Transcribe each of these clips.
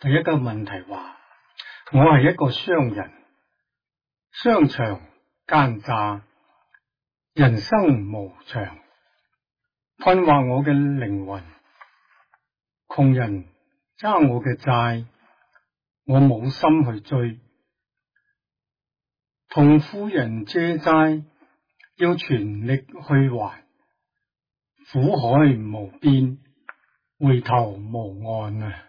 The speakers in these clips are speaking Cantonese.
第一個問題話，我係一個商人，商場奸詐，人生無常，困惑我嘅靈魂。窮人爭我嘅債，我冇心去追。同富人借債，要全力去還。苦海無邊，回頭無岸啊！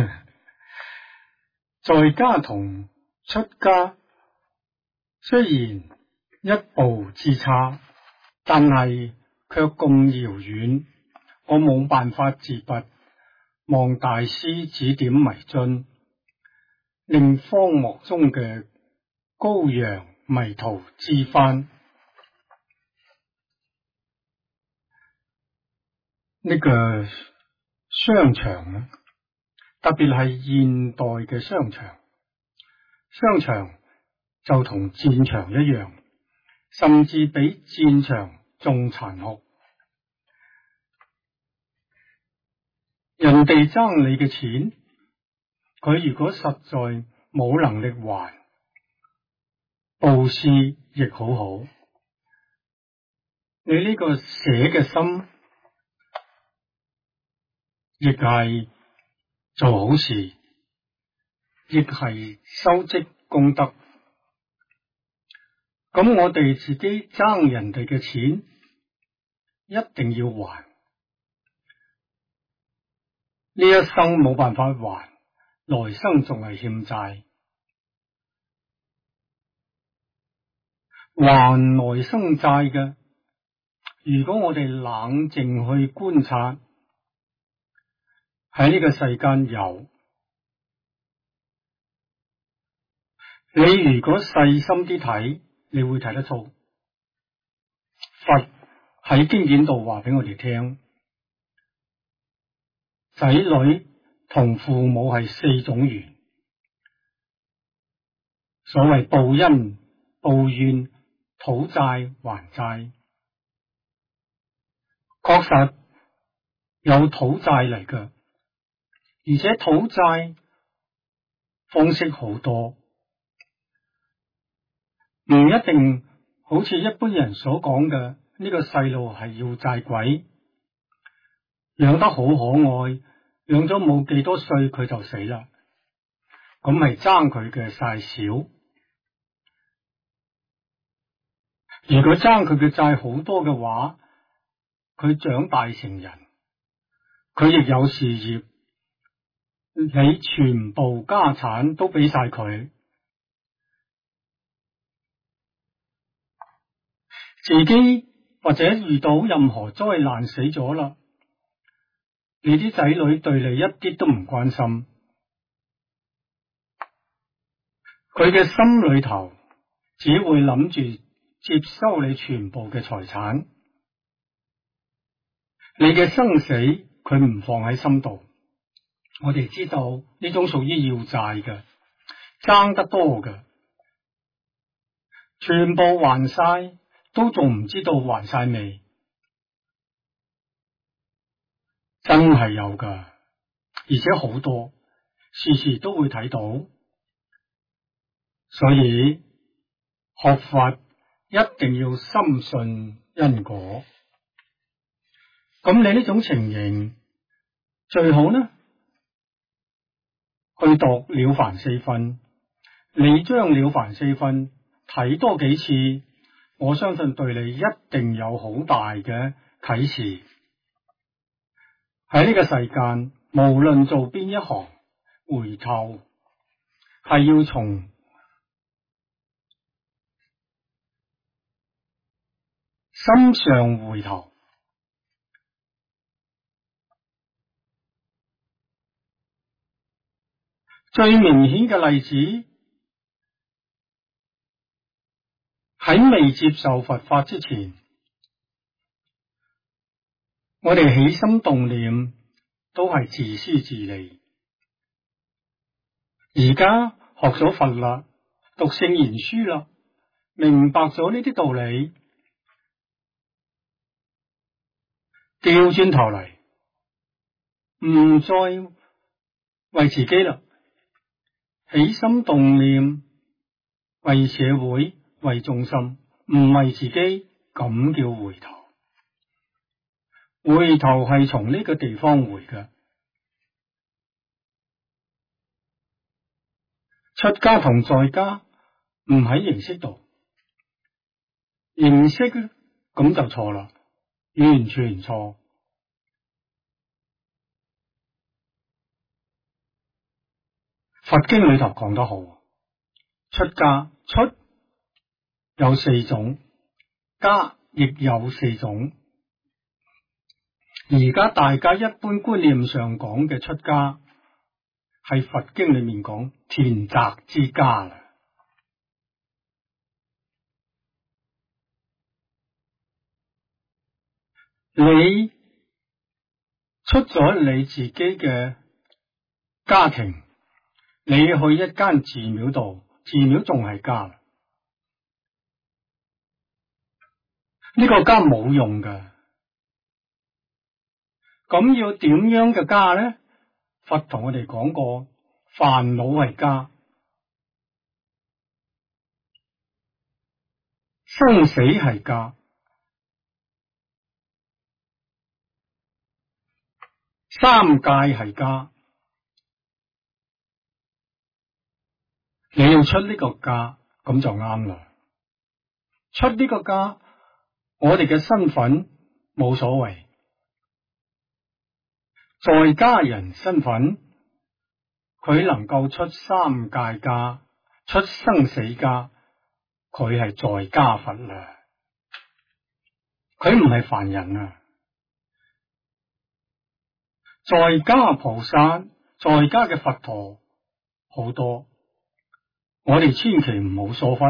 在家同出家，雖然一步之差，但係卻咁遙遠，我冇辦法自拔，望大師指點迷津，令荒漠中嘅羔羊迷途知返。呢個商場咧，特別係現代嘅商場，商場就同戰場一樣，甚至比戰場仲殘酷。人哋爭你嘅錢，佢如果實在冇能力還，布施亦好好。你呢個捨嘅心，亦係做好事，亦係修積功德。咁我哋自己爭人哋嘅錢，一定要還。呢一生冇辦法還，來生仲係欠債。還來生債嘅，如果我哋冷靜去觀察，喺呢個世間有。你如果細心啲睇，你會睇得出。佛喺經典度話俾我哋聽，仔女同父母係四種緣。所謂報恩、報怨、討債還債，確實有討債嚟嘅，而且討債方式好多，唔一定好似一般人所講嘅呢個細路係要債鬼，養得好可愛，養咗冇幾多歲佢就死啦，咁係爭佢嘅債少。如果爭佢嘅債好多嘅話，佢長大成人，佢亦有事業，你全部家產都俾晒佢，自己或者遇到任何災難死咗啦，你啲仔女對你一啲都唔關心，佢嘅心裏頭只會諗住接收你全部嘅財產，你嘅生死佢唔放喺心度。我哋知道呢種屬於要債嘅，爭得多嘅，全部還晒都仲唔知道還晒未？真係有噶，而且好多，時時都會睇到。所以學佛一定要深信因果。咁你呢種情形最好呢，去讀了凡四訓。你將了凡四訓睇多幾次，我相信對你一定有好大嘅啟示。喺呢個世間，無論做邊一行，回頭係要從心上回頭。最明顯嘅例子，喺未接受佛法之前，我哋起心動念都係自私自利。而家學咗佛啦，讀聖賢書啦，明白咗呢啲道理，調轉頭嚟，唔再為自己啦， 起心動念為社會為眾生，唔為自己，咁叫回頭。回頭係從呢個地方回嘅。出家同在家唔喺形式度，形式咁就錯啦，完全錯。佛經裏頭講得好，出家出有四種，家亦有四種。而家大家一般觀念上講嘅出家，係佛經裏面講田宅之家啦。你出咗你自己嘅家庭，你去一間寺廟度，寺廟仲係家，呢個家冇用㗎。咁要點樣嘅家呢？佛同我哋講過，煩惱係家，生死係家，三界係家。你要出呢個家，咁就啱啦。出呢個家，我哋嘅身份冇所謂。在家人身份，佢能夠出三界家，出生死家，佢係在家佛啦，佢唔係凡人啊。在家菩薩，在家嘅佛陀好多，我哋千祈唔好疏忽。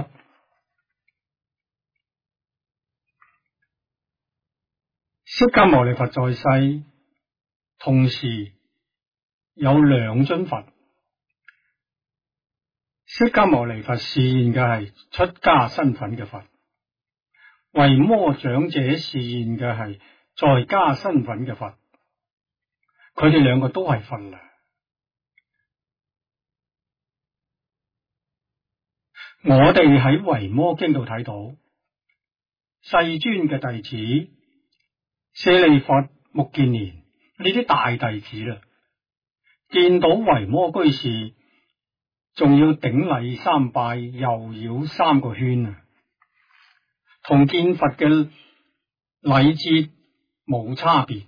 釋迦牟尼佛在世，同時有兩尊佛。釋迦牟尼佛示現嘅係出家身份嘅佛，維摩長者示現嘅係在家身份嘅佛。佢哋兩個都係佛啦。我哋喺維摩經度睇到世尊嘅弟子舍利弗、目犍連呢啲大弟子啦，見到維摩居士，仲要頂禮三拜，又繞三個圈啊，同見佛嘅禮節冇差別。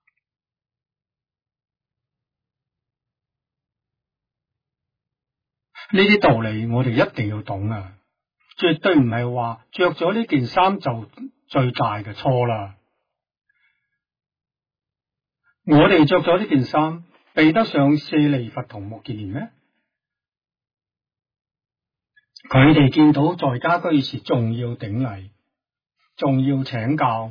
呢啲道理我哋一定要懂啊！絕對唔係話着咗呢件衫就最大嘅錯啦。我哋着咗呢件衫，比得上舍利弗同目犍連咩？佢哋見到在家居士仲要頂禮，仲要請教，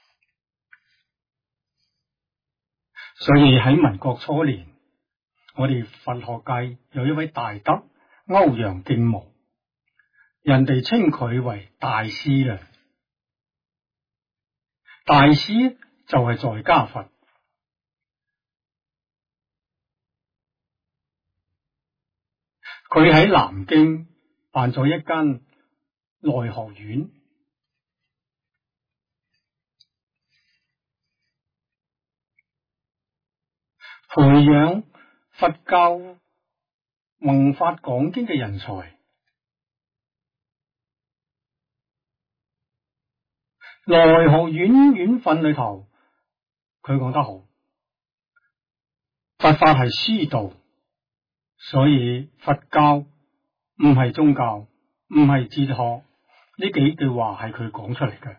所以喺民國初年，我哋佛學界有一位大德歐陽敬無，人哋稱佢為大師啦。大師就係在家佛，佢喺南京辦咗一間內學院，培養佛教弘法講經嘅人才。內學院院訓裏頭，佢講得好，佛法係師道，所以佛教唔係宗教，唔係哲學，呢幾句話係佢講出嚟嘅。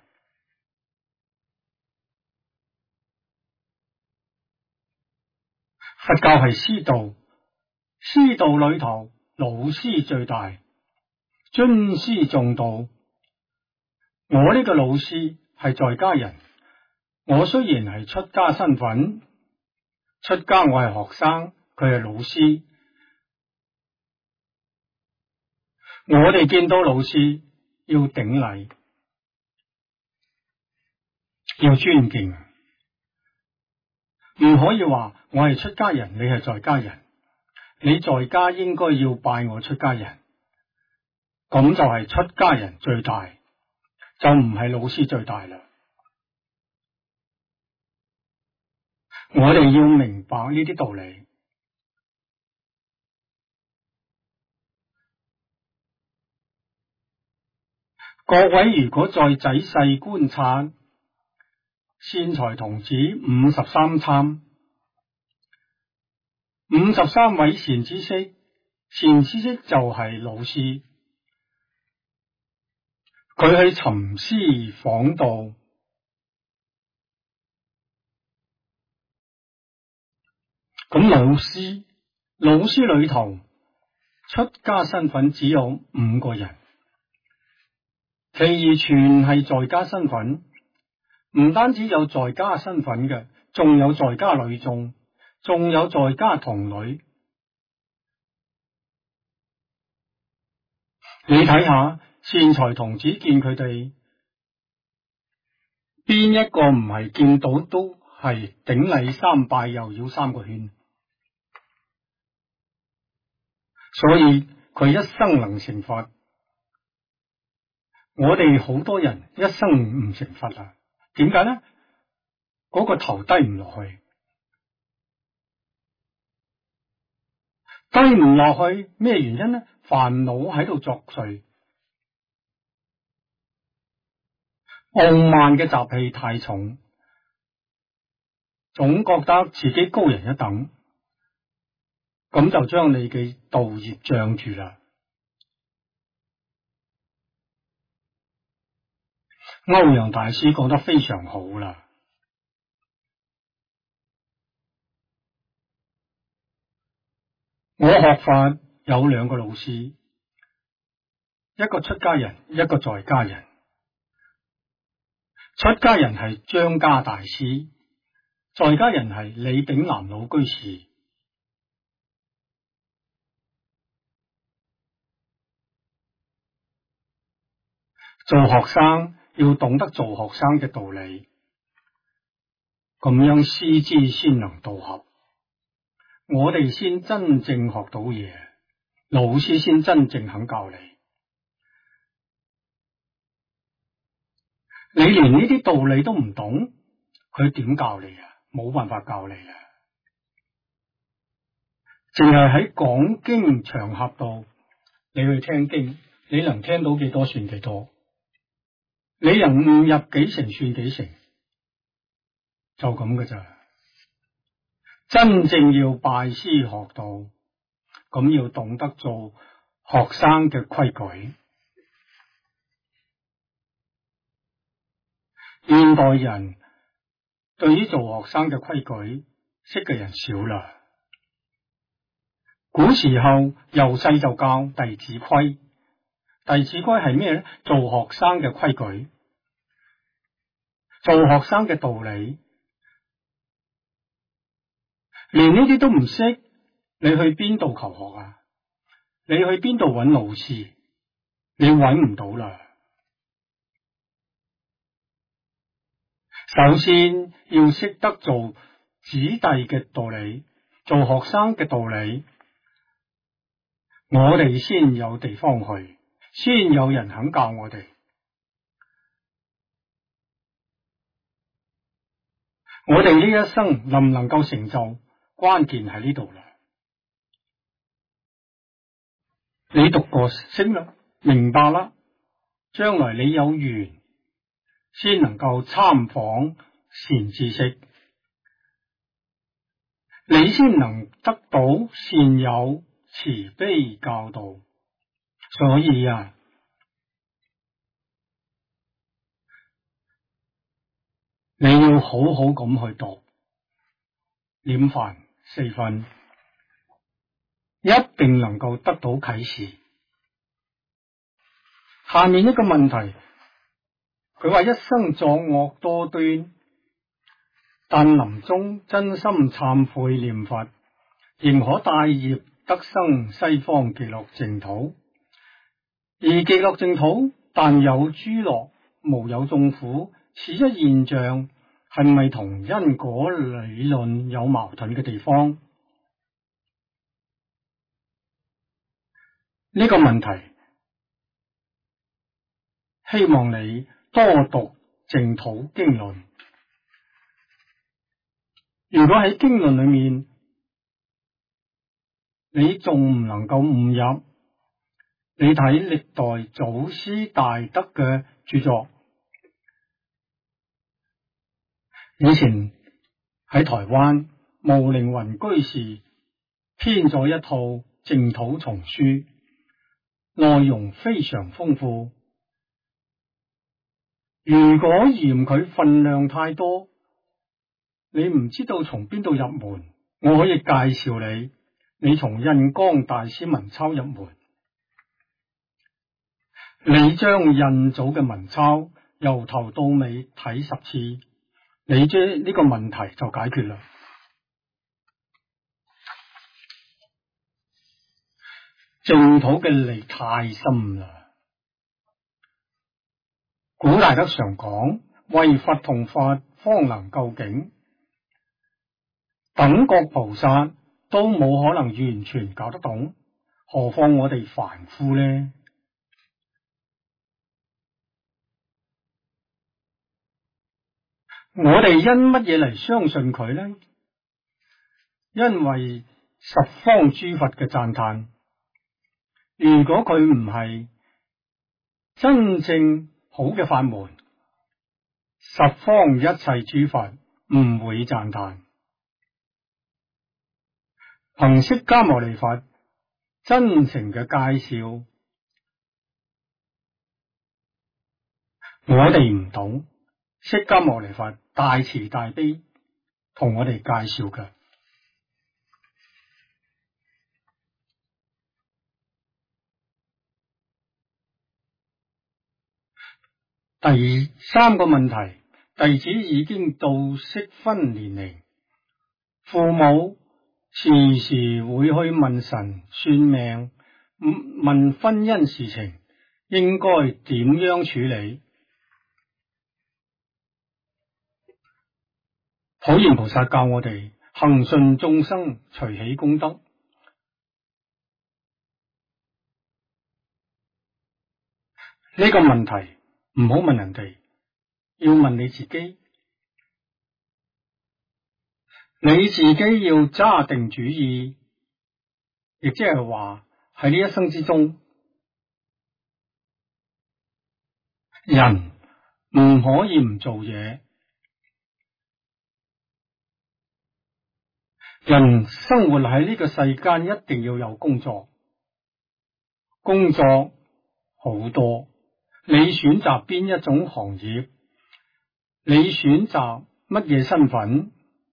佛教係師道，師道裏頭老師最大，尊師重道。我呢個老師係在家人，我雖然係出家身份，出家我係學生，佢係老師。我哋見到老師要頂禮，要尊敬，唔可以話我係出家人，你係在家人。 你在家應該要拜我出家人，咁就係出家人最大，就唔係老師最大啦。我哋要明白呢啲道理。各位如果再仔細觀察善財童子53參，53位善知識，善知識就係老師，佢去尋師訪道，咁老師裏頭出家身份只有5個人，其餘全係在家身份。唔單止有在家身份嘅，仲有在家女眾，仲有在家童女。你睇下善財童子見佢哋邊一個唔係見到都係頂禮3拜又繞3個圈，所以佢一生能成佛。我哋好多人一生唔成佛啊，點解呢？嗰個頭低唔落去，低唔落去咩原因呢？煩惱喺度作祟，傲慢嘅習氣太重，總覺得自己高人一等，咁就將你嘅道業障住啦。歐陽大師講得非常好啦。我學法有2個老師，一個出家人，一個在家人。出家人係張家大師，在家人係李炳南老居士。做學生要懂得做學生嘅道理，咁樣師資先能道合，我哋先真正學到嘢，老師先真正肯教你。你連呢啲道理都唔懂，佢點教你啊？冇辦法教你啊！淨係喺講經場合度，你去聽經，你能聽到幾多算幾多，你能悟入幾成算幾成，就咁嘅咋。真正要拜師學道，咁要懂得做學生嘅規矩。現代人對於做學生嘅規矩識嘅人少啦。古時候由細就教弟子規，弟子規係咩呢？做學生嘅規矩，做學生嘅道理。連呢啲都唔識，你去邊度求學啊？你去邊度揾老師？你揾唔到啦。首先要識得做子弟嘅道理，做學生嘅道理，我哋先有地方去，先有人肯教我哋。我哋呢一生能唔能夠成就，關鍵喺呢度啦。你讀過識啦，明白啦，將來你有緣先能夠參訪善知識，你先能得到善友慈悲教導。所以啊，你要好好咁去讀念梵4分，一定能夠得到啟示。下面一個問題，佢話一生作惡多端，但臨終真心懺悔念佛，仍可帶業得生西方極樂淨土。而極樂淨土但有諸樂，無有眾苦，此一現象係咪同因果理論有矛盾嘅地方？ 呢個問題，希望你多讀淨土經論。如果喺經論裏面，你仲唔能夠悟入，你睇歷代祖師大德嘅著作。以前喺台灣無靈雲居士編咗一套淨土叢書，內容非常豐富。如果嫌佢分量太多，你唔知道從邊度入門，我可以介紹你，你從印光大師文鈔入門。你將印祖嘅文鈔由頭到尾睇10次，你將呢個問題就解決啦。淨土嘅理太深啦，古大德常講，唯佛同法方能究竟，等覺菩薩都冇可能完全搞得懂，何況我哋凡夫呢？我哋因乜嘢嚟相信佢呢？因為十方諸佛嘅讚歎。如果佢唔係真正好嘅法門，十方一切諸佛唔會讚歎。憑釋迦牟尼佛真誠嘅介紹，我哋唔懂，釋迦牟尼佛大慈大悲同我哋介紹嘅。第3個問題，弟子已經到適婚年齡，父母時時會去問神算命，問婚姻事情，應該點樣處理？普賢菩薩教我哋恆順眾生，隨喜功德。呢個問題唔好問人哋，要問你自己。你自己要揸定主意，亦即係話喺呢一生之中，人唔可以唔做嘢。人生活喺呢個世間，一定要有工作。工作好多，你選擇邊一種行業，你選擇乜嘢身份，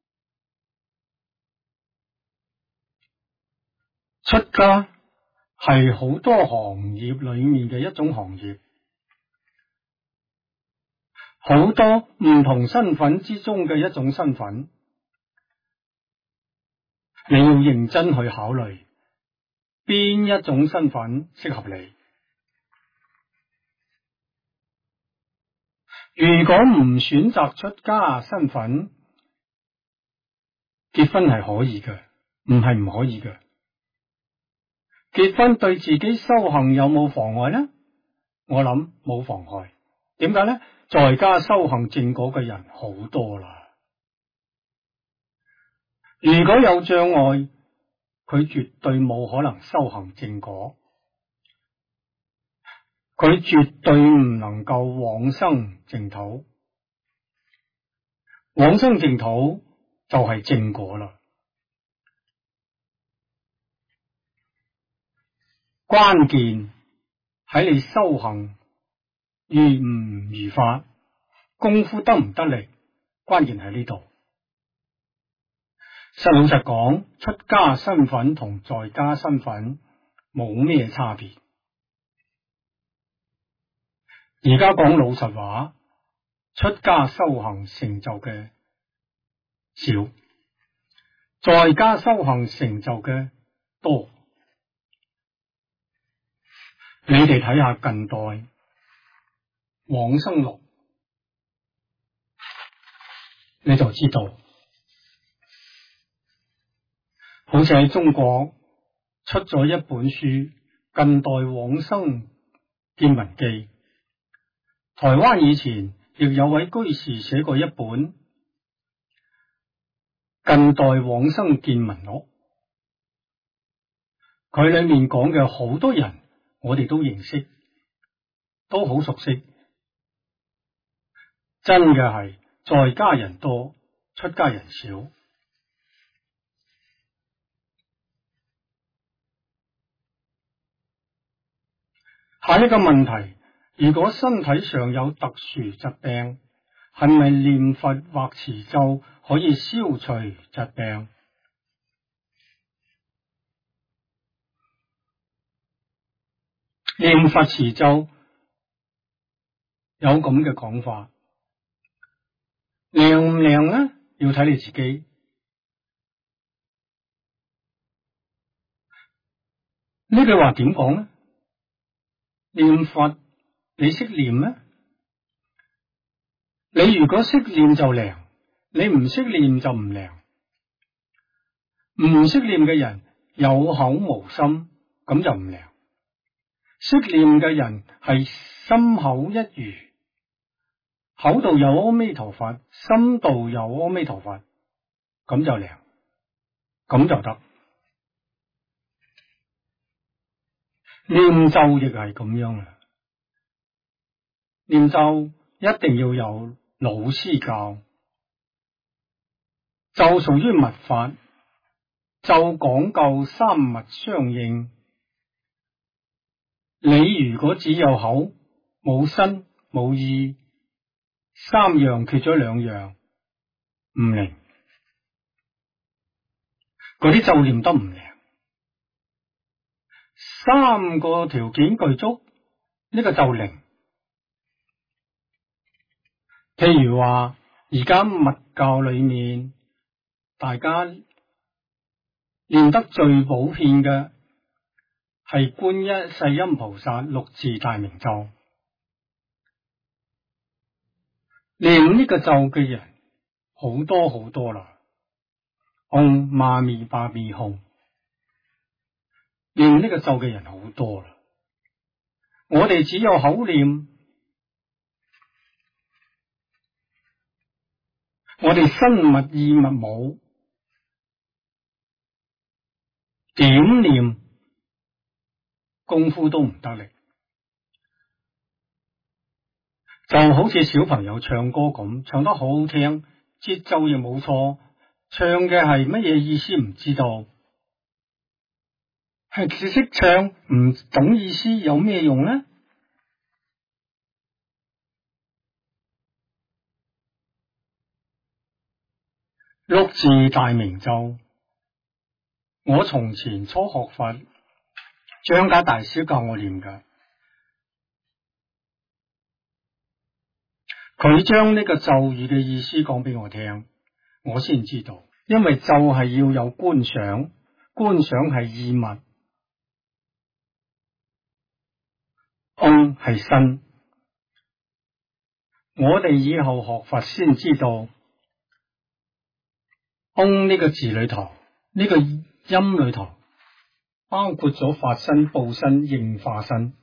出家係好多行業裏面嘅一種行業，好多唔同身份之中嘅一種身份，你要認真去考慮邊一種身份適合你。如果唔選擇出家身份，結婚係可以嘅，唔係唔可以嘅。結婚對自己修行有冇妨礙呢？我諗冇妨礙。點解呢？在家修行正果嘅人好多啦。如果有障礙，佢絕對冇可能修行正果，佢絕對唔能夠往生淨土。往生淨土就係正果啦。關鍵喺你修行如唔如法，功夫得唔得力，關鍵喺呢度。實老實講，出家身份同在家身份冇咩差別。而家講老實話，出家修行成就嘅少，在家修行成就嘅多。你哋睇下近代往生錄，你就知道，好似喺中國出咗一本書近代往生見聞記。台灣以前亦有位居士寫過一本近代往生見聞錄，佢裏面講嘅好多人我哋都認識，都好熟悉。真嘅係在家人多，出家人少。下一個問題，如果身體上有特殊疾病，係咪念佛或持咒可以消除疾病？念佛持咒有咁嘅講法，靈唔靈呢？要睇你自己。呢句話點講呢？念佛你識念咩？你如果識念就靈，你唔識念就唔靈。唔識念嘅人有口無心，咁就唔靈。識念嘅人係心口一如，口度有阿彌陀佛，心度有阿彌陀佛，咁就靈，咁就得。念咒亦係咁樣啊！念咒一定要有老師教，咒屬於密法，咒講究三密相應。你如果只有口冇身冇意，三樣缺咗兩樣，唔靈。嗰啲咒念得唔靈。三個條件具足，呢個就靈。譬如話，而家密教裏面，大家念得最普遍嘅係觀一世音菩薩六字大明咒。念呢個咒嘅人好多好多啦，唵嘛咪叭咪吽。念呢個咒嘅人好多啦，我哋只有口念，我哋身密意密冇，點念功夫都唔得力。就好似小朋友唱歌咁，唱得好好聽，節奏亦冇錯，唱嘅係乜嘢意思唔知道。係只識唱唔懂意思有咩用呢？六字大明咒，我從前初學佛，張家大師教我念㗎。佢將呢個咒語嘅意思講俾我聽，我先知道。因為咒係要有觀想，觀想係意密。唵係身，我哋以後學佛先知道，唵呢個字裏頭，呢個音裏頭，包括咗法身、報身、應化身，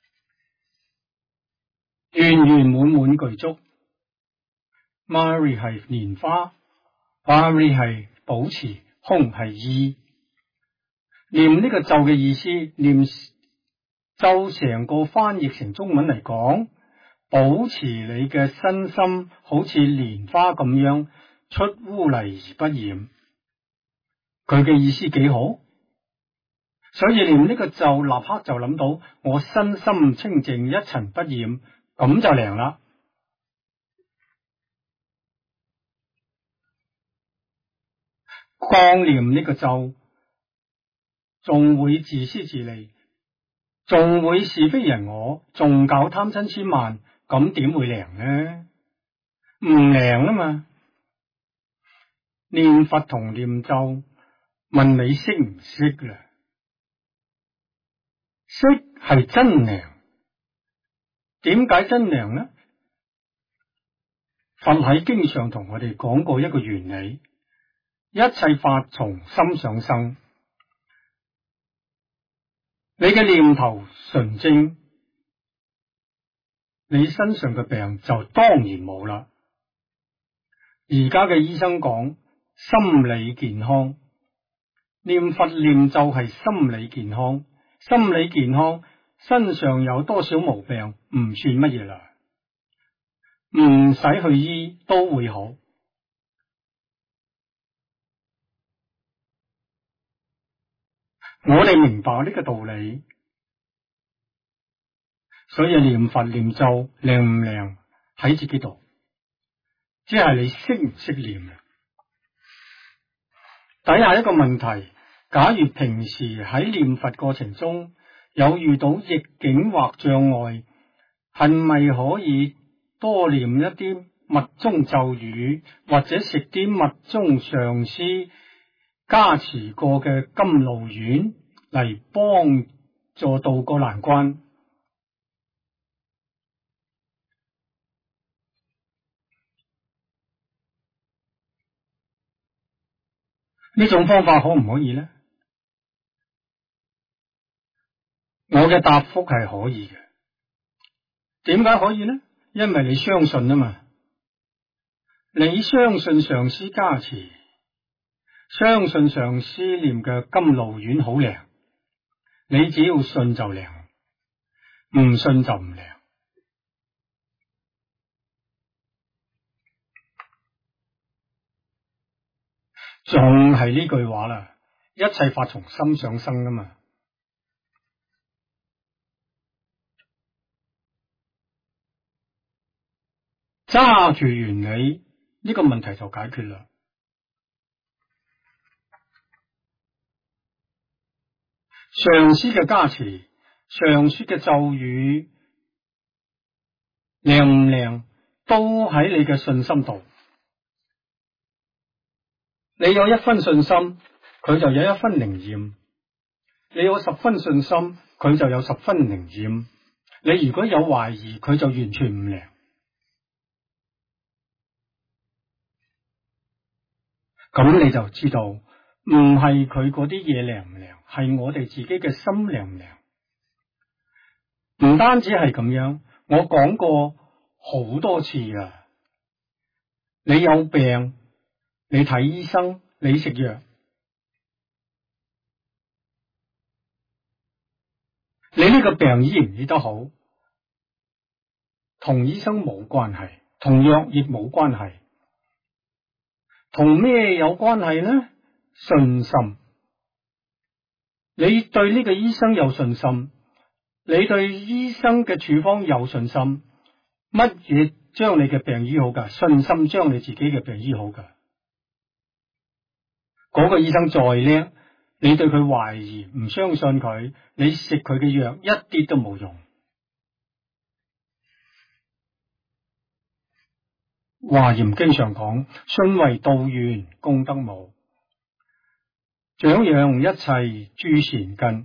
圓圓滿滿具足。Mari 係蓮花，Bari 係保持，吽係意。念呢個咒嘅意思，念咒成個翻譯成中文嚟講，保持你嘅身心好似蓮花咁樣出污泥而不染。佢嘅意思幾好，所以念呢個咒立刻就諗到我身心清淨一塵不染，咁就靈啦。光念呢個咒，仲會自私自利，仲會是非人我，仲搞貪嗔痴慢，咁點會靈呢？唔靈啊嘛！念佛同念咒，問你識唔識啦？識係真靈。點解真靈呢？佛喺經上同我哋講過一個原理，一切法從心想生。 你嘅念頭純正，你身上嘅病就當然冇啦。而家嘅醫生講心理健康，念佛念咒係心理健康，心理健康，身上有多少毛病唔算乜嘢啦，唔使去醫都會好。我哋明白呢個道理，所以念佛念咒靈唔靈喺自己度，只係你識唔識念。底下一個問題，假如平時喺念佛過程中有遇到逆境或障礙，係咪可以多念一啲密宗咒語，或者食啲密宗上師加持過嘅甘露丸嚟幫助渡過難關？呢種方法可唔可以呢？我嘅答覆係可以嘅。點解可以呢？因為你相信啊嘛，你相信上師加持，相信上師念嘅甘露丸好靈，你只要信就靈，唔信就唔靈。仲係呢句話啦，一切法從心想生噶嘛。揸住原理，呢個問題就解決啦。上師嘅加持，上師嘅咒語靈唔靈，都喺你嘅信心度。你有一分信心，佢就有一分靈驗；你有10分信心，佢就有10分靈驗。你如果有懷疑，佢就完全唔靈。咁你就知道，唔係佢嗰啲嘢靈唔靈，係我哋自己嘅心靈唔靈。唔單止係咁樣，我講過好多次啊！你有病，你睇醫生，你食藥，你呢個病醫唔醫得好，同醫生冇關係，同藥亦冇關係，同咩有關係呢？信心。你對呢個醫生有信心，你對醫生嘅處方有信心，乜嘢將你嘅病醫好噶？信心將你自己嘅病醫好噶。嗰個醫生再叻，你對佢懷疑，唔相信佢，你食佢嘅藥一啲都冇用。華嚴經常講，信為道源，功德無，長養一切諸善根。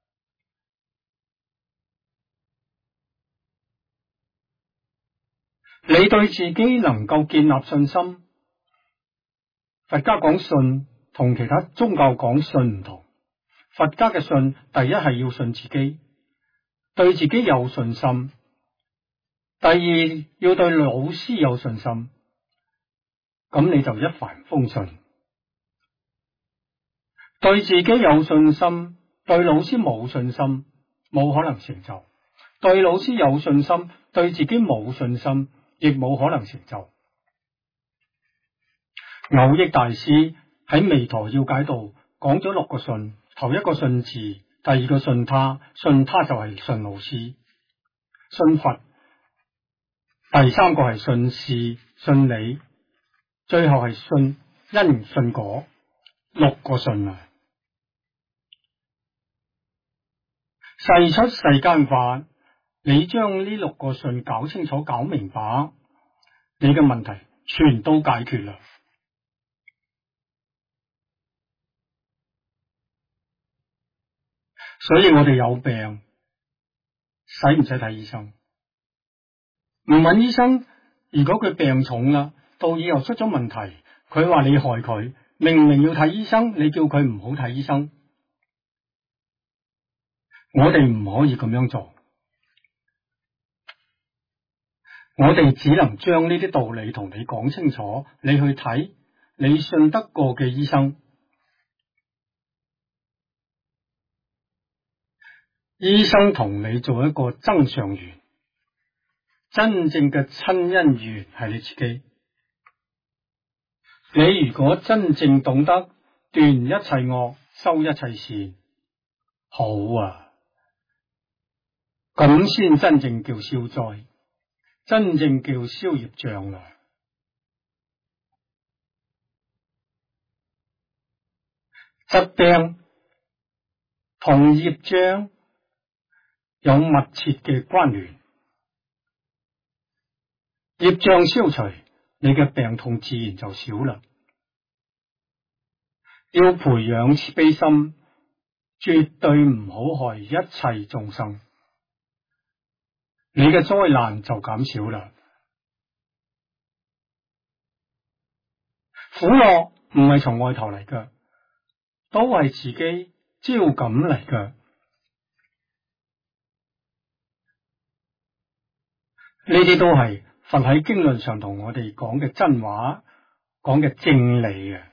你對自己能夠建立信心，佛家講信同其他宗教講信唔同。佛家嘅信，第一係要信自己，對自己有信心；第二要對老師有信心，咁你就一帆風順。對自己有信心，對老師冇信心，冇可能成就；對老師有信心，對自己冇信心，亦冇可能成就。蕅益大師喺《彌陀要解》度講咗6個信，頭一個信自，第二個信他，信他就係信老師、信佛，第三個係信事、信理，最後係信因信果，6個信啊！世出世間法，你將呢6個信搞清楚、搞明白，你嘅問題全都解決啦。所以我哋有病，使唔使睇醫生？唔揾醫生，如果佢病重啦，到以後出咗問題，佢話你害佢，明明要睇醫生，你叫佢唔好睇醫生。 我哋唔可以咁樣做，我哋只能將呢啲道理同你講清楚，你去睇你信得過嘅醫生。醫生同你做一個增上緣，真正嘅親因緣係你自己。你如果真正懂得斷一切惡，修一切善，好啊，咁先真正叫消災，真正叫消業障啦。疾病同業障有密切嘅關聯，業障消除，你嘅病痛自然就少啦。要培養慈悲心，絕對唔好害一切眾生，你嘅災難就減少啦。苦樂唔係從外頭嚟嘅，都係自己招感嚟嘅。呢啲都係佛喺經論上同我哋講嘅真話，講嘅正理嘅。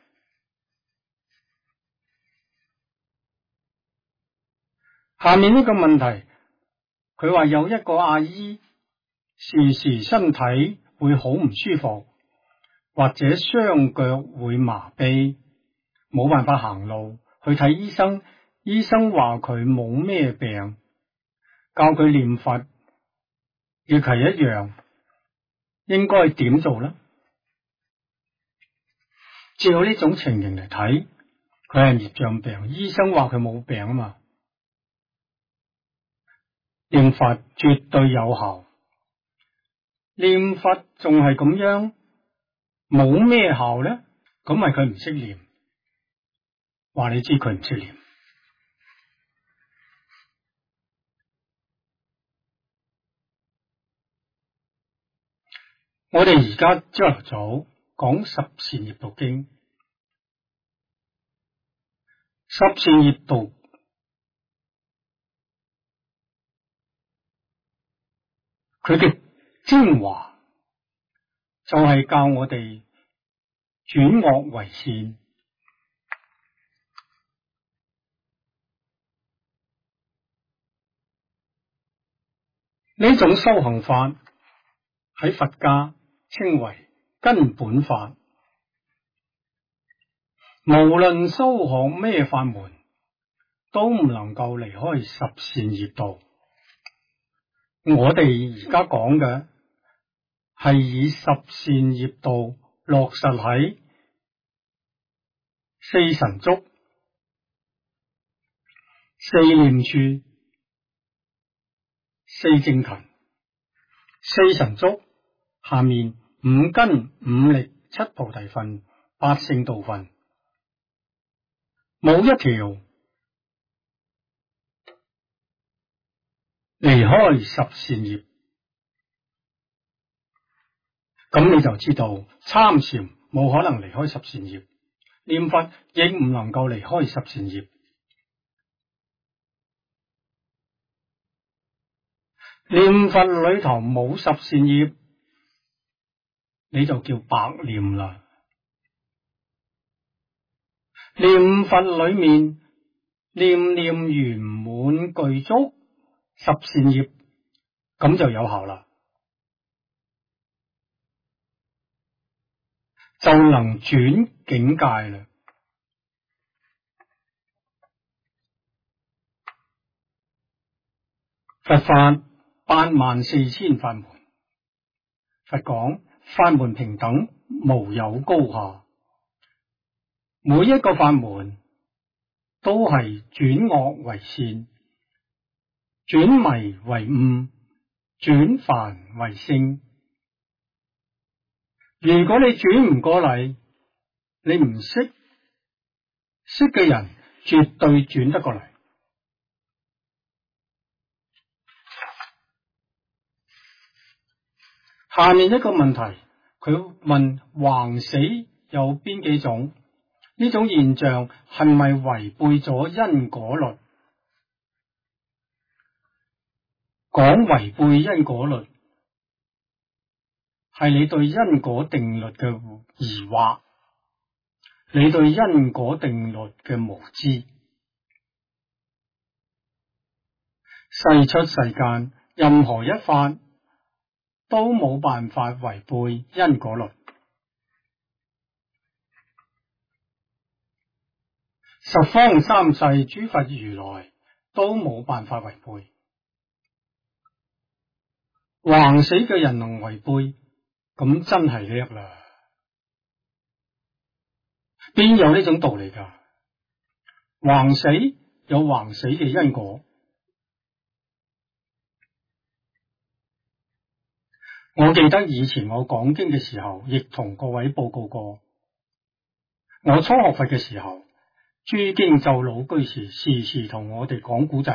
下面呢個問題，佢話有一個阿姨時時身體會好唔舒服，或者雙腳會麻痹，冇辦法行路，去睇醫生，醫生話佢冇咩病，教佢念佛，亦係一樣，應該點做呢？照呢種情形嚟睇，佢係業障病，醫生話佢冇病啊嘛。念佛絕對有效，念佛仲係咁樣冇咩效呢？咁係佢唔識念，話你知佢唔識念。我哋而家朝頭早講十善業道經，十善業道佢嘅精華就係教我哋轉惡為善，呢種修行法喺佛家稱為根本法。無論修學咩法門，都唔能夠離開十善業道。我哋而家講嘅係以十善業道落實喺四神足、四念處、四正勤、四神足下面五根、五力、七菩提分、八聖道分，冇一條離開十善業。咁你就知道參禪冇可能離開十善業，念佛亦唔能夠離開十善業。念佛裏頭冇十善業，你就叫白念啦。念佛裏面念念圓滿具足十善業，咁就有效啦，就能轉境界啦。佛法84000法門，佛講法門平等，無有高下，每一個法門都係轉惡為善，轉迷為悟，轉凡為聖。如果你轉唔過嚟，你唔識，識嘅人絕對轉得過嚟。下面一個問題，佢問橫死有邊幾種？呢種現象係咪違背咗因果律？ 講違背因果律，係你對因果定律嘅疑惑，你對因果定律嘅無知。世出世間，任何一法都冇辦法違背因果律。十方三世諸佛如來都冇辦法違背。橫死嘅人能違背，咁真係叻啦！邊有呢種道理㗎？橫死有橫死嘅因果。我記得以前我講經嘅時候，亦同各位報告過。我初學佛嘅時候，諸經咒老居士時時同我哋講古仔。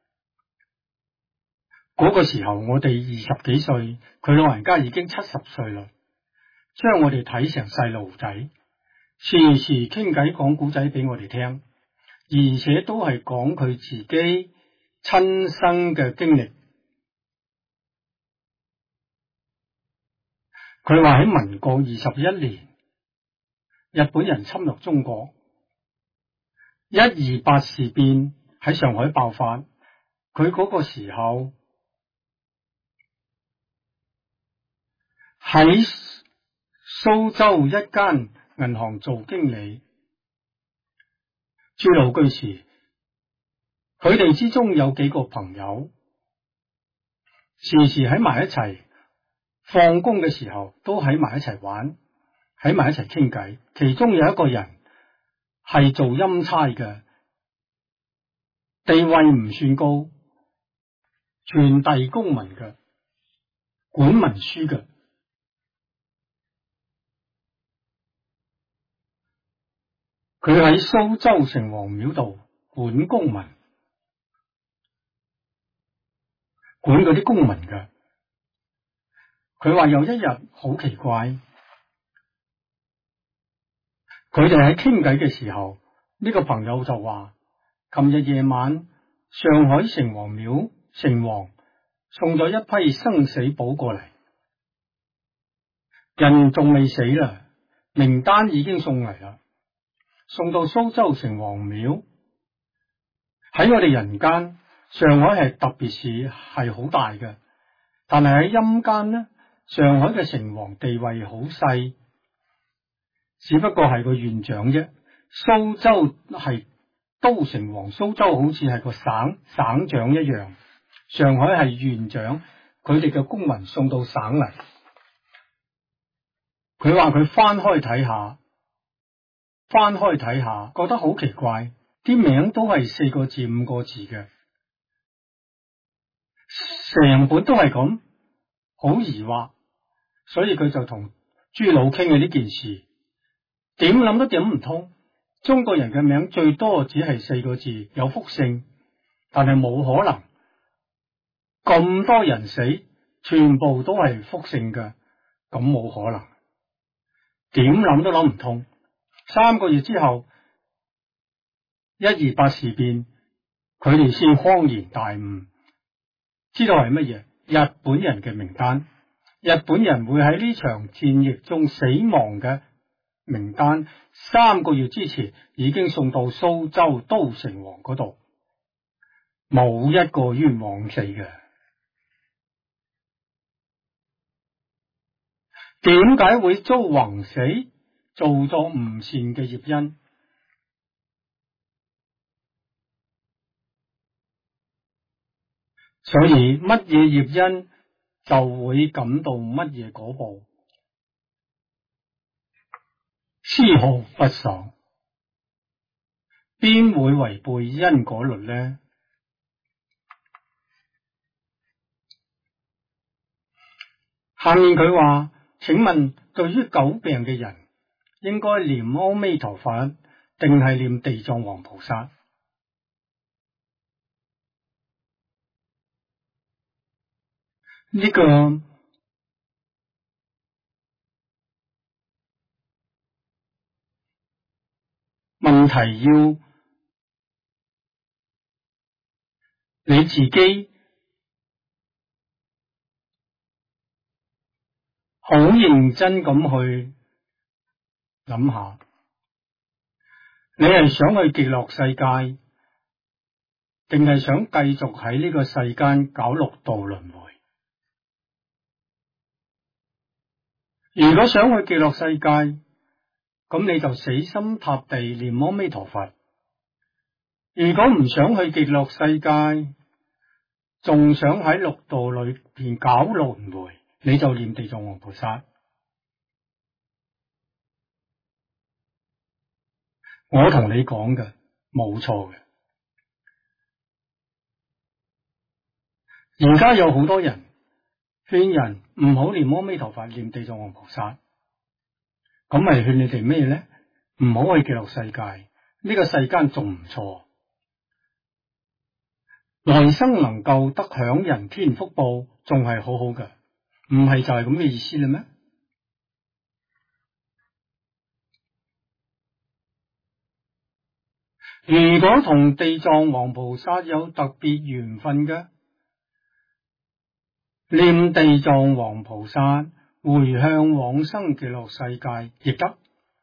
嗰個時候我哋20幾歲，佢老人家已經70歲啦，將我哋睇成細路仔，時時傾偈講古仔俾我哋聽，而且都係講佢自己親身嘅經歷。佢話喺民國21年，日本人侵略中國128事變喺上海爆發，佢嗰個時候喺蘇州一間銀行做經理。諸老居士，佢哋之中有幾個朋友，時時喺埋一齊，放工嘅時候都喺埋一齊玩，喺埋一齊傾偈。其中有一個人係做欽差嘅，地位唔算高，傳遞公文嘅，管文書嘅。佢喺蘇州城隍廟度管公文，管嗰啲公文嘅。佢話有一日好奇怪，佢哋喺傾偈嘅時候，呢個朋友就話：琴日夜晚上海城隍廟城隍送咗一批生死簿過嚟，人仲未死啦，名單已經送嚟啦。送到蘇州城隍廟。喺我哋人間，上海係特別市，係好大嘅，但係喺陰間呢，上海嘅城隍地位好細，只不過係個縣長啫。蘇州係都城隍，蘇州好似係個省長一樣，上海係縣長，佢哋嘅公文送到省嚟。佢話佢翻開睇下，覺得好奇怪，啲名都係4個字、5個字嘅，成本都係咁，好疑惑，所以佢就同朱老傾嘅呢件事，點諗都點唔通。中國人嘅名最多只係4個字，有福姓，但係冇可能咁多人死，全部都係福姓嘅，咁冇可能，點諗都諗唔通。3個月之後128事變，佢哋先恍然大悟，知道係乜嘢？日本人嘅名單，日本人會喺呢場戰役中死亡嘅名單，3個月之前已經送到蘇州都城隍嗰度，冇一個冤枉死嘅。點解會遭橫死？做咗唔善嘅業因，所以乜嘢業因就會感到乜嘢果報，絲毫不爽。邊會違背因果律呢？下面佢話，請問對於久病嘅人，應該念阿彌陀佛定係念地藏王菩薩？呢個問題要你自己好認真咁去諗下，你係想去極樂世界，定係想繼續喺呢個世間搞六道輪迴？如果想去極樂世界，咁你就死心塌地念阿彌陀佛；如果唔想去極樂世界，仲想喺六道裏邊搞輪迴，你就念地藏王菩薩。我同你講嘅冇錯嘅。而家有好多人勸人唔好念阿彌陀佛，念地藏王菩薩，咁咪勸你哋咩呢？唔好去極樂世界，呢個世間仲唔錯，來生能夠得享人天福報，仲係好好嘅，唔係就係咁嘅意思啦咩？如果同地藏王菩薩有特別緣分嘅，念地藏王菩薩回向往生極樂世界亦得。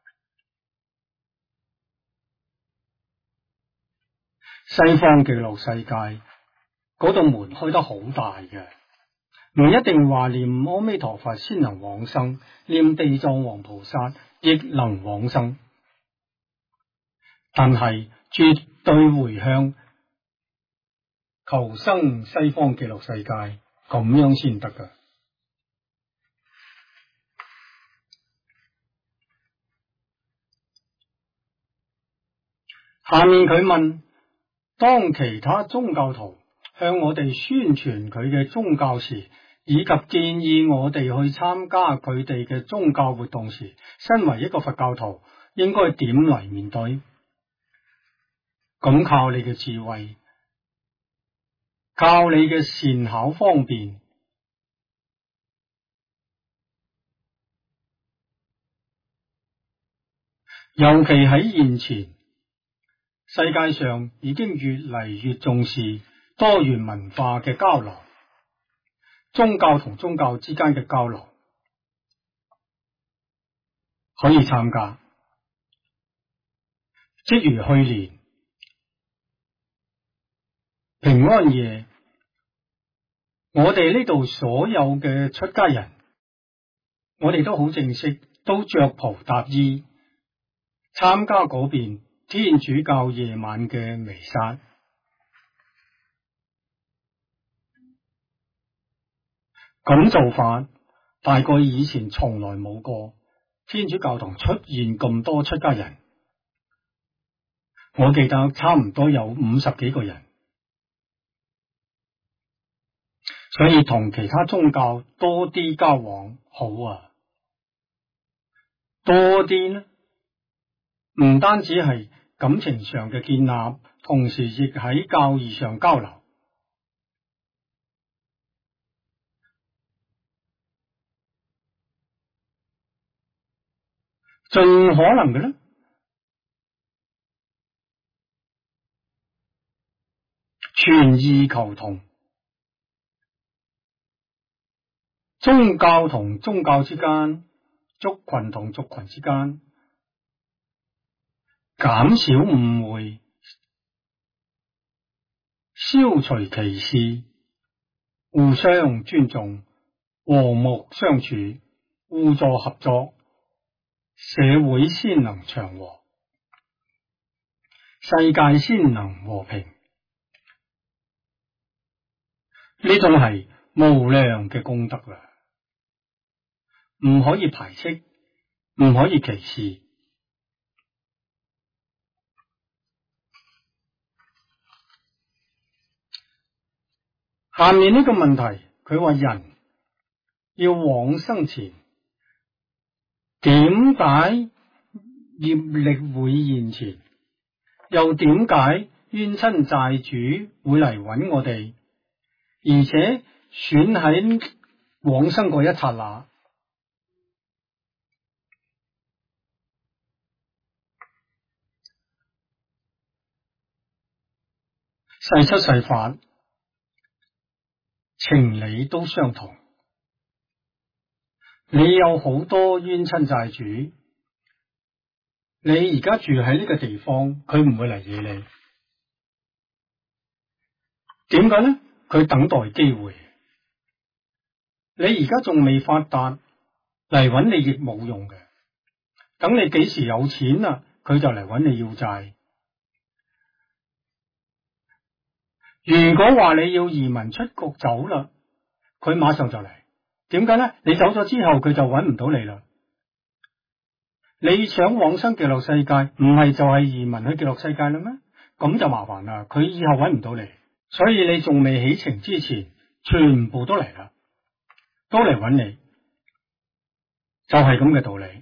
西方極樂世界嗰道門開得好大嘅，唔一定話念阿彌陀佛先能往生，念地藏王菩薩亦能往生，但係絕對回向求生西方極樂世界，咁樣先得噶。下面佢問，當其他宗教徒向我哋宣傳佢嘅宗教時，以及建議我哋去參加佢哋嘅宗教活動時，身為一個佛教徒，應該點嚟面對？咁靠你嘅智慧，靠你嘅善巧方便，尤其喺現前，世界上已經越嚟越重視多元文化嘅交流，宗教同宗教之間嘅交流可以參加。即如去年平安夜，我哋呢度所有嘅出家人，我哋都好正式，都着袍搭衣，參加嗰邊天主教夜晚嘅彌撒。咁做法大概以前從來冇過，天主教堂出現咁多出家人，我記得差唔多有50幾個人，所以同其他宗教多啲交往好啊，多啲呢，唔單止係感情上嘅建立，同時亦喺教義上交流。盡可能嘅呢，全異求同，宗教同宗教之間，族群同族群之間，減少誤會，消除歧視，互相尊重，和睦相處，互助合作，社會先能祥和，世界先能和平。呢種係無量嘅功德啦，唔可以排斥，唔可以歧視。下面呢個問題，佢話人要往生前，點解業力會現前？又點解冤親債主會嚟揾我哋？而且選喺往生嗰一剎那，世出世法情理都相同。 你有好多冤親債主，你而家住喺呢個地方，佢唔會嚟惹你。點解呢？佢等待機會。你而家仲未發達，嚟揾你亦冇用嘅。等你幾時有錢啦，佢就嚟揾你要債。如果話你要移民出國走啦，佢馬上就嚟。點解呢？你走咗之後，佢就揾唔到你啦。你想往生極樂世界，唔係就係移民去極樂世界啦咩？咁就麻煩啦，佢以後揾唔到你。所以你仲未起程之前，全部都嚟啦，都嚟揾你，就係咁嘅道理。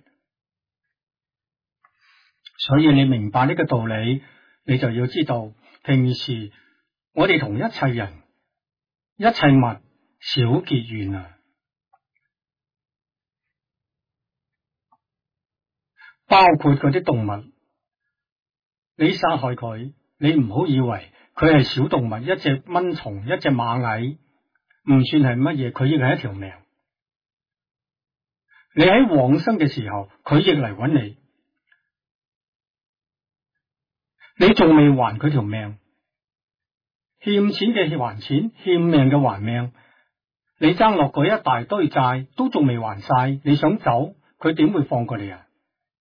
所以你明白呢個道理，你就要知道，平時我哋同一切人、一切物少結怨啊！包括嗰啲動物，你殺害佢，你唔好以為佢係小動物，一隻蚊蟲、一隻螞蟻，唔算係乜嘢，佢亦係一條命。你喺往生嘅時候，佢亦嚟揾你，你仲未還佢條命，欠錢嘅還錢，欠命嘅還命，你爭落嗰一大堆債都仲未還晒，你想走，佢點會放過你啊？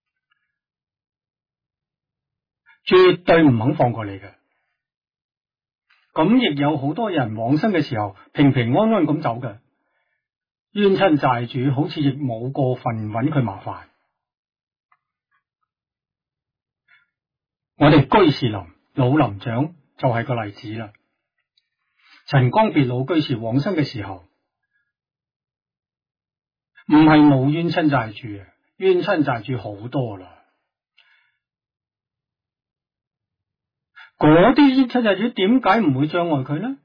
絕對唔肯放過你嘅。咁亦有好多人往生嘅時候平平安安咁走嘅，冤親債主好似亦冇過分揾佢麻煩。我哋居士林老林長就係個例子啦。陳光別老居士往生嘅時候，唔係冇冤親債主啊，冤親債主好多啦。嗰啲冤親債主點解唔會障礙佢呢？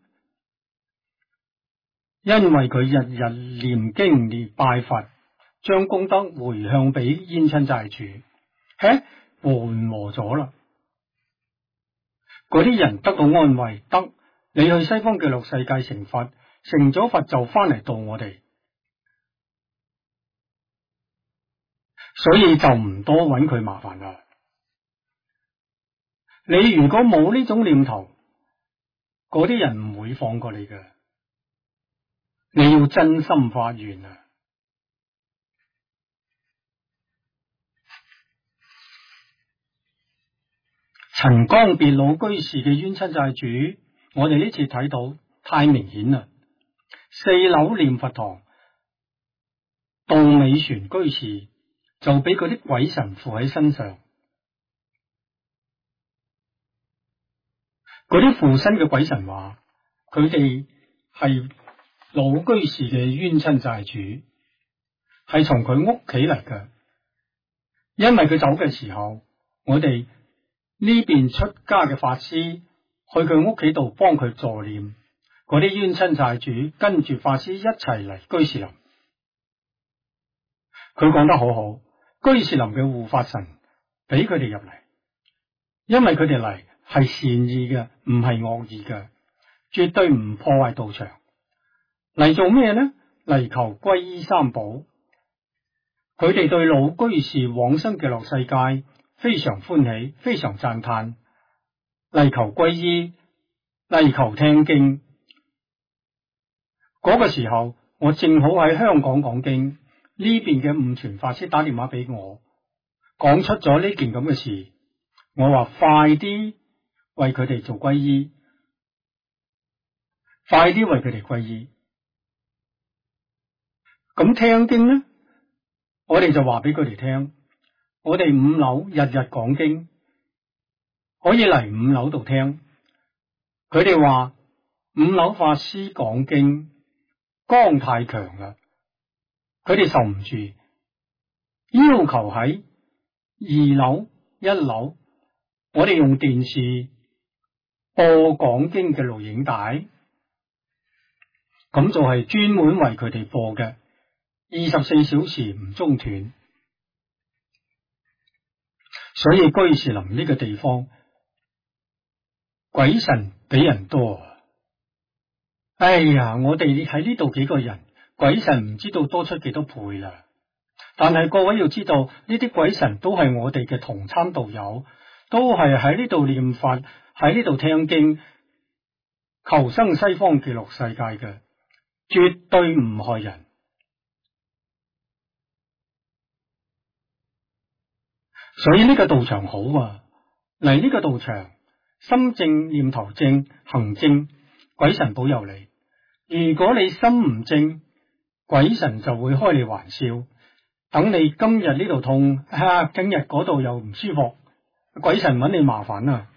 因為佢日日念經念拜佛，將功德回向俾冤親債主，緩和咗啦。嗰啲人得到安慰，得你去西方極樂世界成佛，成咗佛就翻嚟度我哋，所以就唔多揾佢麻煩啦。你如果冇呢種念頭，嗰啲人唔會放過你嘅。你要真心發願啊！陳光別老居士嘅冤親債主，我哋呢次睇到太明顯啦。4樓念佛堂，杜美璇居士就俾嗰啲鬼神附喺身上。嗰啲附身嘅鬼神話，佢哋係老居士嘅冤親債主，係從佢屋企嚟嘅。因為佢走嘅時候，我哋呢邊出家嘅法師去佢屋企度幫佢助念，嗰啲冤親債主跟住法師一齊嚟居士林。佢講得好好，居士林嘅護法神俾佢哋入嚟，因為佢哋嚟係善意嘅，唔係惡意嘅，絕對唔破壞道場。嚟做咩呢？嚟求皈依三寶。佢哋對老居士往生極樂世界非常歡喜，非常讚嘆，嚟求皈依，嚟求聽經。嗰個時候，我正好喺香港講經，呢邊嘅悟傳法師打電話俾我，講出咗呢件咁嘅事。我話快啲為佢哋做皈依，快啲為佢哋皈依。咁聽經呢，我哋就話俾佢哋聽，我哋5樓日日講經，可以嚟5樓度聽。佢哋話5樓法師講經光太強啦，佢哋受唔住，要求喺2樓、1樓，我哋用電視播講經嘅錄影帶，咁就係專門為佢哋播嘅，24小時唔中斷。所以居士林呢個地方鬼神比人多。哎呀，我哋喺呢度幾個人，鬼神唔知道多出幾多倍啦。 但係各位要知道，呢啲鬼神都係我哋嘅同參道友，都係喺呢度念佛，喺呢度聽經，求生西方極樂世界嘅，絕對唔害人。所以呢個道場好啊，嚟呢個道場，心正、念頭正、行正，鬼神保佑你。如果你心唔正，鬼神就會開你玩笑，等你今日呢度痛，聽日嗰度又唔舒服，鬼神揾你麻煩啊！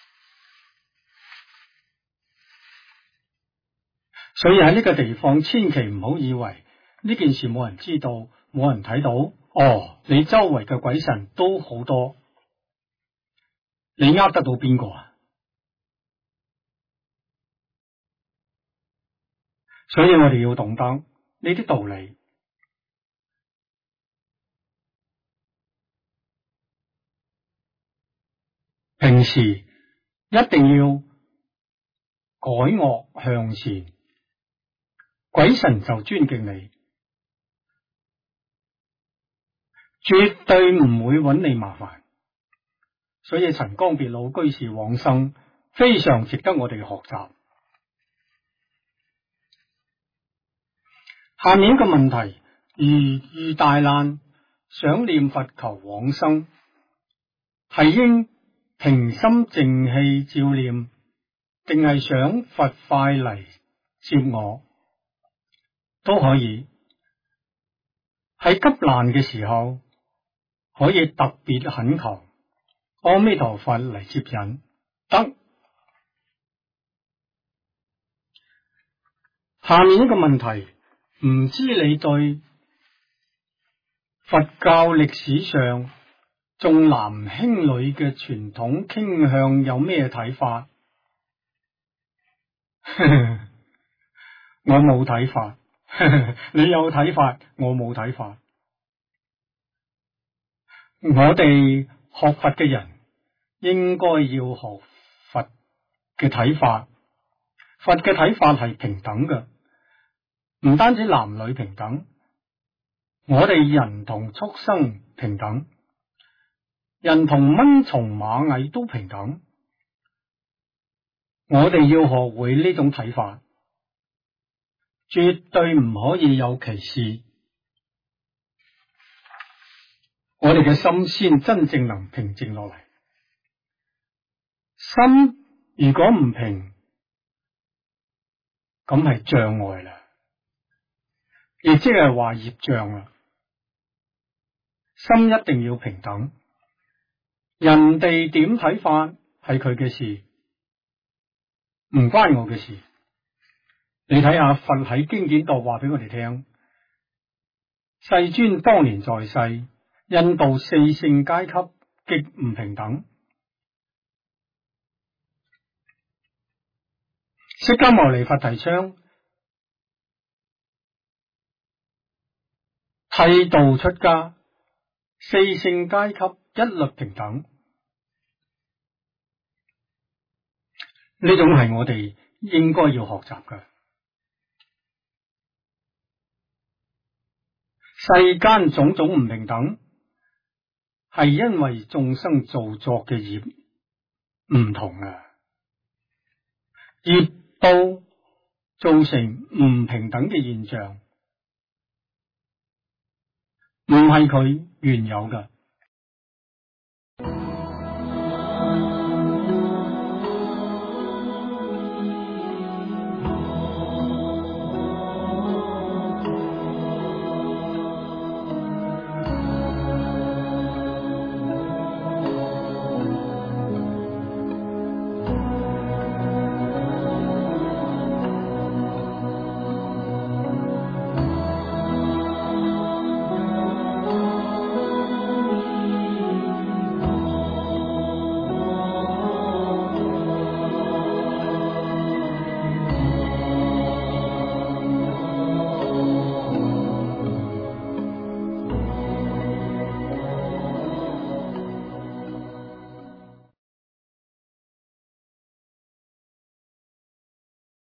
所以喺呢個地方，千祈唔好以為呢件事冇人知道，冇人睇到。哦，你周圍嘅鬼神都好多，你呃得到邊個啊？所以我哋要懂得呢啲道理。平時一定要改惡向善，鬼神就尊敬你，絕對唔會揾你麻煩。所以陳光別老居士往生非常值得我哋學習。下面一個問題，如遇大難想念佛求往生，係應平心靜氣照念，定係想佛快嚟接我都可以。喺急難嘅時候，可以特別懇求阿彌陀佛嚟接引，得。下面一個問題，唔知你對佛教歷史上重男輕女嘅傳統傾向有咩睇法？我冇睇法，你有睇法，我冇睇法。我哋學佛嘅人應該要學佛嘅睇法，佛嘅睇法係平等嘅，唔單止男女平等，我哋人同畜生平等，人同蚊蟲螞蟻都平等。我哋要學會呢種睇法，絕對唔可以有歧視。我哋嘅心先真正能平靜落嚟。心如果唔平，咁係障礙啦，亦即係話業障啦。心一定要平等，人哋點睇法係佢嘅事，唔關我嘅事。你睇下佛喺經典度話俾我哋聽，世尊當年在世，印度四姓階級極唔平等。釋迦牟尼佛提倡剃度出家，四姓階級一律平等。呢種係我哋應該要學習嘅。世間種種唔平等，係因為眾生造作嘅業唔同啊，業道造成唔平等嘅現象，唔係佢原有嘅。